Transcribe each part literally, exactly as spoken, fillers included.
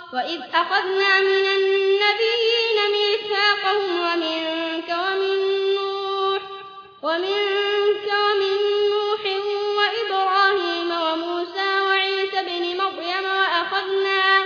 وإذ أخذنا من النبيين ميثاقهم ومنك ومن نوح ومنك ومن نوح وإبراهيم وموسى وعيسى بن مريم وأخذنا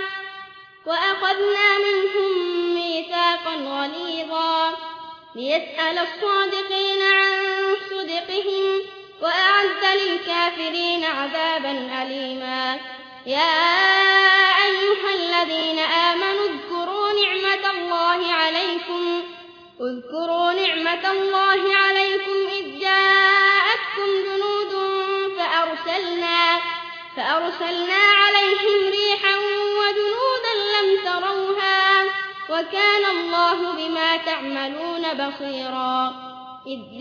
وأخذنا منهم ميثاقا غليظا ليسأل الصادقين عن صدقهم وأعد للكافرين عذابا أليما. يا أيها الذين آمنوا اذكروا نعمة الله عليكم اذكروا نعمة الله عليكم إذ جاءتكم جنود فأرسلنا فأرسلنا عليهم ريحا وجنودا لم تروها وكان الله بما تعملون بصيرا. إذ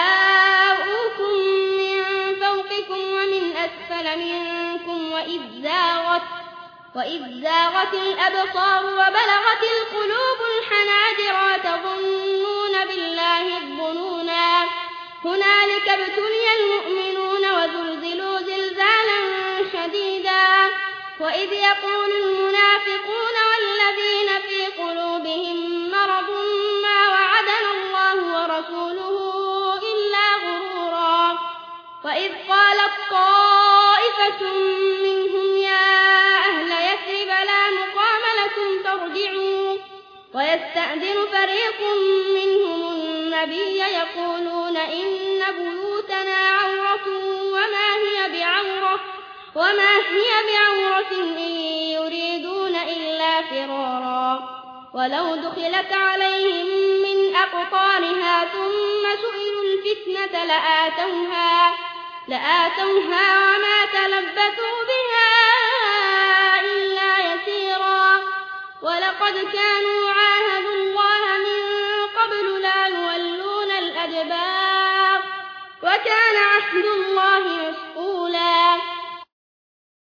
جاءوكم من فوقكم ومن أسفل منكم وإذ زاغت وإذ زاغت الأبصار وبلغت القلوب الحناجر وتظنون بالله الظنونا هنالك ابتلي المؤمنون وزلزلوا زلزالا شديدا. وإذ يقول المنافقون والذين في قلوبهم مرض ما وعدنا الله ورسوله إلا غرورا. وإذ قالت طائفة منهم يا أهل يثرب لا مقام لكم فارجعوا ويستأذن فريق منهم النبي يقولون إن بيوتنا عورة وما هي بعورة وما هي بعورة إن يريدون إلا فرارا. ولو دخلت عليهم من أقطارها ثم سئلوا الفتنة لآتوها لآتوها وما تلبثوا بها إلا يسيرا. ولقد كانوا عاهدوا الله من قبل لا يولون الأدبار وكان عهد الله مسؤولا.